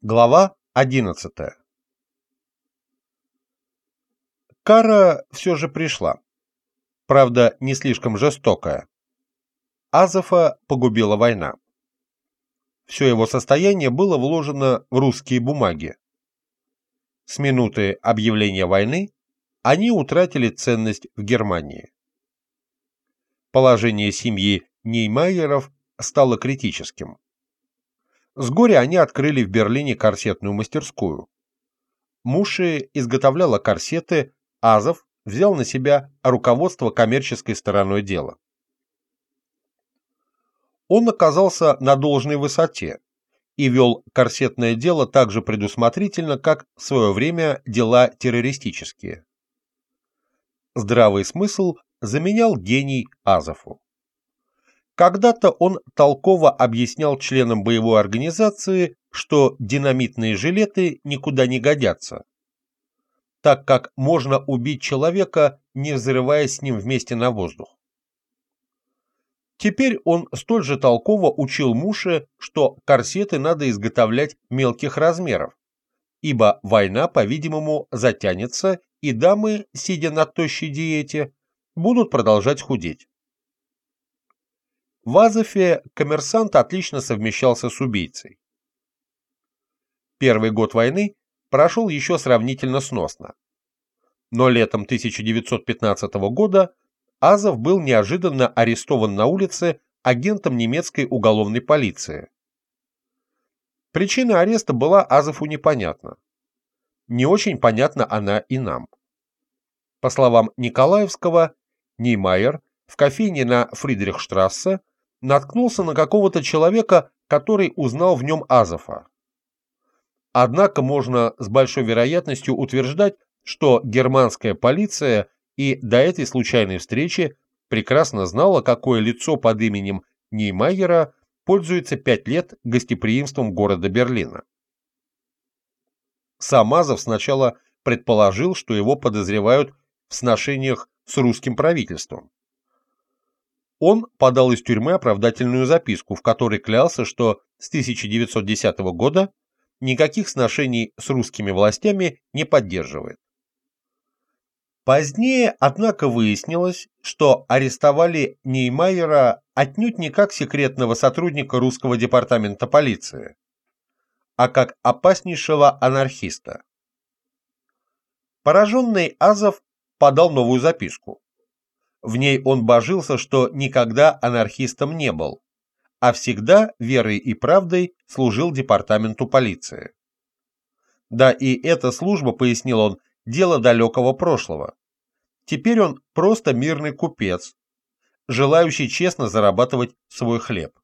Глава 11. Кара все же пришла. Правда, не слишком жестокая. Азофа погубила война. Все его состояние было вложено в русские бумаги. С минуты объявления войны они утратили ценность в Германии. Положение семьи Неймайеров стало критическим. С горя они открыли в Берлине корсетную мастерскую. Муши изготовляла корсеты, Азов взял на себя руководство коммерческой стороной дела. Он оказался на должной высоте и вел корсетное дело так же предусмотрительно, как в свое время дела террористические. Здравый смысл заменял гений Азову. Когда-то он толково объяснял членам боевой организации, что динамитные жилеты никуда не годятся, так как можно убить человека, не взрываясь с ним вместе на воздух. Теперь он столь же толково учил Муше, что корсеты надо изготовлять мелких размеров, ибо война, по-видимому, затянется, и дамы, сидя на тощей диете, будут продолжать худеть. В Азове коммерсант отлично совмещался с убийцей. Первый год войны прошел еще сравнительно сносно. Но летом 1915 года Азов был неожиданно арестован на улице агентом немецкой уголовной полиции. Причина ареста была Азову непонятна. Не очень понятна она и нам. По словам Николаевского, Неймайер в кофейне на Фридрихштрассе наткнулся на какого-то человека, который узнал в нем Азова. Однако можно с большой вероятностью утверждать, что германская полиция и до этой случайной встречи прекрасно знала, какое лицо под именем Неймайера пользуется 5 лет гостеприимством города Берлина. Сам Азов сначала предположил, что его подозревают в сношениях с русским правительством. Он подал из тюрьмы оправдательную записку, в которой клялся, что с 1910 года никаких сношений с русскими властями не поддерживает. Позднее, однако, выяснилось, что арестовали Неймайера отнюдь не как секретного сотрудника русского департамента полиции, а как опаснейшего анархиста. Пораженный Азов подал новую записку. В ней он божился, что никогда анархистом не был, а всегда верой и правдой служил департаменту полиции. Да и эта служба, пояснил он, дело далекого прошлого. Теперь он просто мирный купец, желающий честно зарабатывать свой хлеб.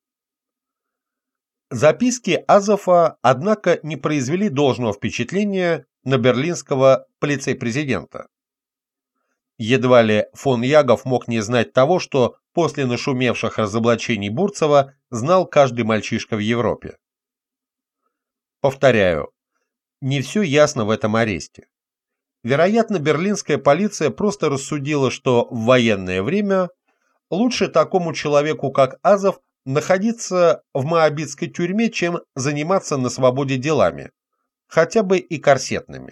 Записки Азова, однако, не произвели должного впечатления на берлинского полицей-президента. Едва ли фон Ягов мог не знать того, что после нашумевших разоблачений Бурцева знал каждый мальчишка в Европе. Повторяю, не все ясно в этом аресте. Вероятно, берлинская полиция просто рассудила, что в военное время лучше такому человеку, как Азов, находиться в моабитской тюрьме, чем заниматься на свободе делами, хотя бы и корсетными.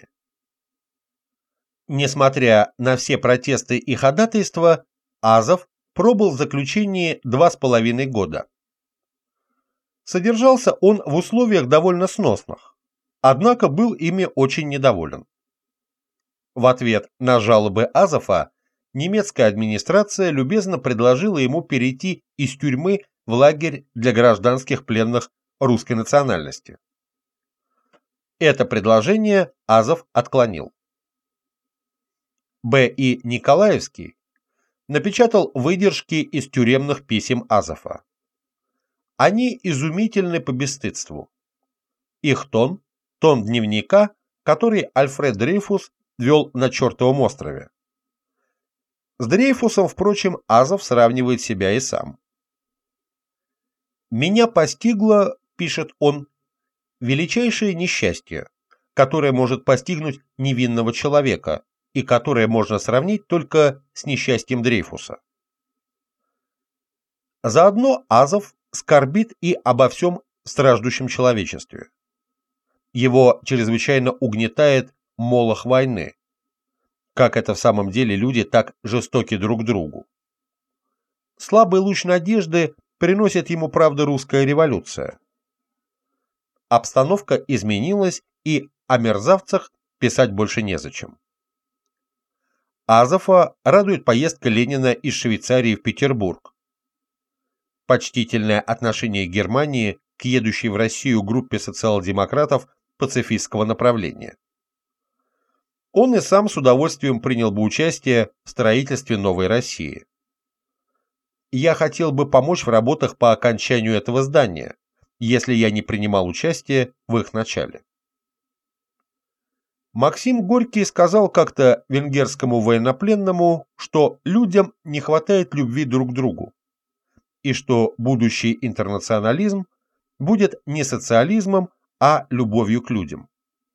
Несмотря на все протесты и ходатайства, Азов пробыл в заключении 2,5 года. Содержался он в условиях довольно сносных, однако был ими очень недоволен. В ответ на жалобы Азова немецкая администрация любезно предложила ему перейти из тюрьмы в лагерь для гражданских пленных русской национальности. Это предложение Азов отклонил. Б.И. Николаевский напечатал выдержки из тюремных писем Азова. Они изумительны по бесстыдству. Их тон – тон дневника, который Альфред Дрейфус вел на чертовом острове. С Дрейфусом, впрочем, Азов сравнивает себя и сам. «Меня постигло, — пишет он, — величайшее несчастье, которое может постигнуть невинного человека, и которое можно сравнить только с несчастьем Дрейфуса. Заодно Азов скорбит и обо всем страждущем человечестве. Его чрезвычайно угнетает молох войны. Как это в самом деле люди так жестоки друг к другу? Слабый луч надежды приносит ему, правда, русская революция. Обстановка изменилась, и о мерзавцах писать больше незачем. Азова радует поездка Ленина из Швейцарии в Петербург. Почтительное отношение Германии к едущей в Россию группе социал-демократов пацифистского направления. Он и сам с удовольствием принял бы участие в строительстве новой России. Я хотел бы помочь в работах по окончанию этого здания, если я не принимал участие в их начале. Максим Горький сказал как-то венгерскому военнопленному, что людям не хватает любви друг к другу, и что будущий интернационализм будет не социализмом, а любовью к людям.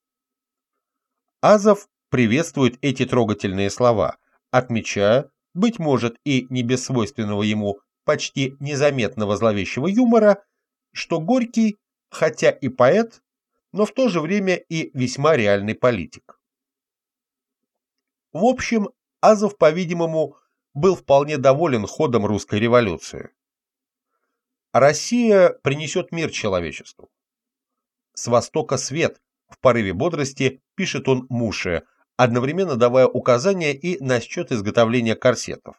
Азов приветствует эти трогательные слова, отмечая, быть может и не без свойственного ему почти незаметного зловещего юмора, что Горький, хотя и поэт, но в то же время и весьма реальный политик. В общем, Азов, по-видимому, был вполне доволен ходом русской революции. Россия принесет мир человечеству. С востока свет, в порыве бодрости пишет он Муше, одновременно давая указания и насчет изготовления корсетов.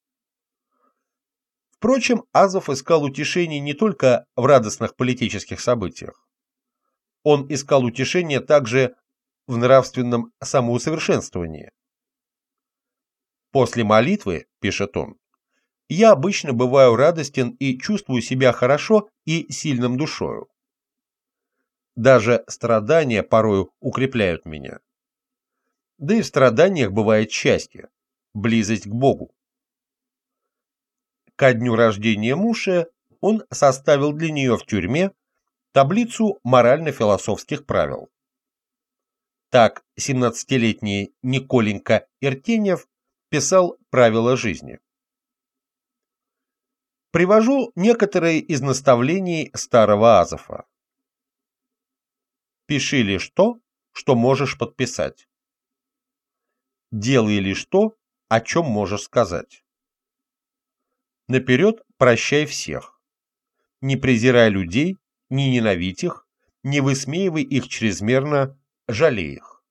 Впрочем, Азов искал утешений не только в радостных политических событиях. Он искал утешения также в нравственном самоусовершенствовании. «После молитвы, — пишет он, — я обычно бываю радостен и чувствую себя хорошо и сильным душою. Даже страдания порою укрепляют меня. Да и в страданиях бывает счастье, близость к Богу». Ко дню рождения Муши он составил для нее в тюрьме таблицу морально-философских правил. Так 17-летний Николенька Иртеньев писал правила жизни. Привожу некоторые из наставлений старого Азова. Пиши лишь то, что можешь подписать. Делай лишь то, о чем можешь сказать. Наперед прощай всех. Не презирай людей, не ненавидь их, не высмеивай их чрезмерно, жалей их.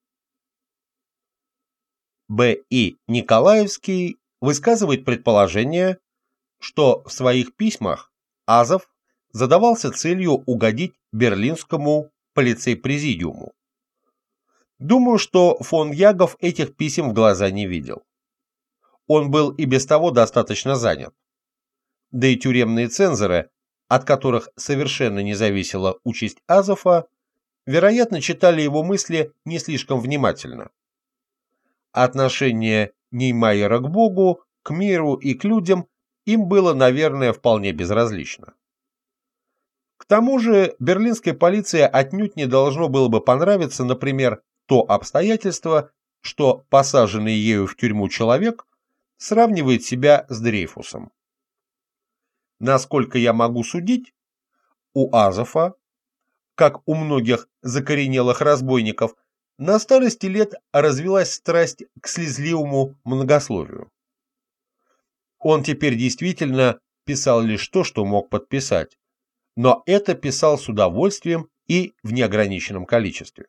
Б. И. Николаевский высказывает предположение, что в своих письмах Азов задавался целью угодить берлинскому полицей-президиуму. Думаю, что фон Ягов этих писем в глаза не видел. Он был и без того достаточно занят. Да и тюремные цензоры, от которых совершенно не зависела участь Азова, вероятно, читали его мысли не слишком внимательно. Отношение Неймайера к Богу, к миру и к людям им было, наверное, вполне безразлично. К тому же берлинской полиции отнюдь не должно было бы понравиться, например, то обстоятельство, что посаженный ею в тюрьму человек сравнивает себя с Дрейфусом. Насколько я могу судить, у Азова, как у многих закоренелых разбойников, на старости лет развилась страсть к слезливому многословию. Он теперь действительно писал лишь то, что мог подписать, но это писал с удовольствием и в неограниченном количестве.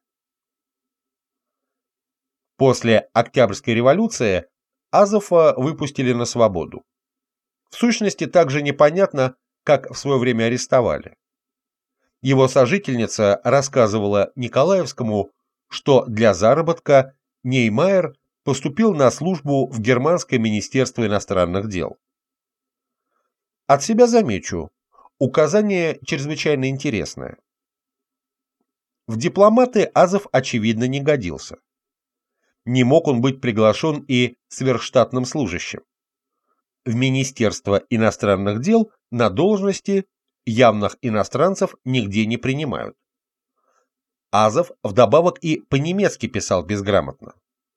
После Октябрьской революции Азова выпустили на свободу. В сущности, так же непонятно, как в свое время арестовали. Его сожительница рассказывала Николаевскому, что для заработка Неймайер поступил на службу в Германское министерство иностранных дел. От себя замечу, указание чрезвычайно интересное. В дипломаты Азов, очевидно, не годился. Не мог он быть приглашен и сверхштатным служащим. В Министерство иностранных дел на должности явных иностранцев нигде не принимают. Азов вдобавок и по-немецки писал безграмотно.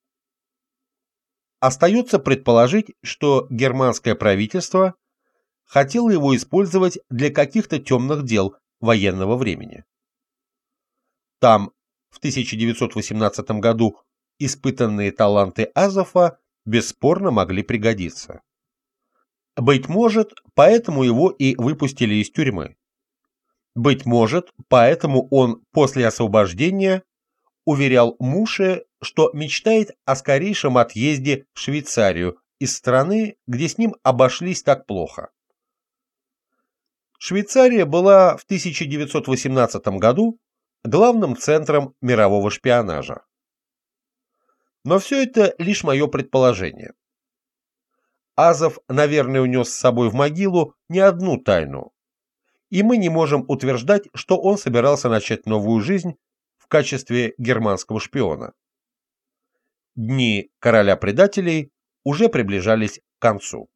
Остается предположить, что германское правительство хотело его использовать для каких-то темных дел военного времени. Там в 1918 году испытанные таланты Азова бесспорно могли пригодиться. Быть может, поэтому его и выпустили из тюрьмы. Быть может, поэтому он после освобождения уверял Муше, что мечтает о скорейшем отъезде в Швейцарию из страны, где с ним обошлись так плохо. Швейцария была в 1918 году главным центром мирового шпионажа. Но все это лишь мое предположение. Азов, наверное, унес с собой в могилу не одну тайну, и мы не можем утверждать, что он собирался начать новую жизнь в качестве германского шпиона. Дни короля предателей уже приближались к концу.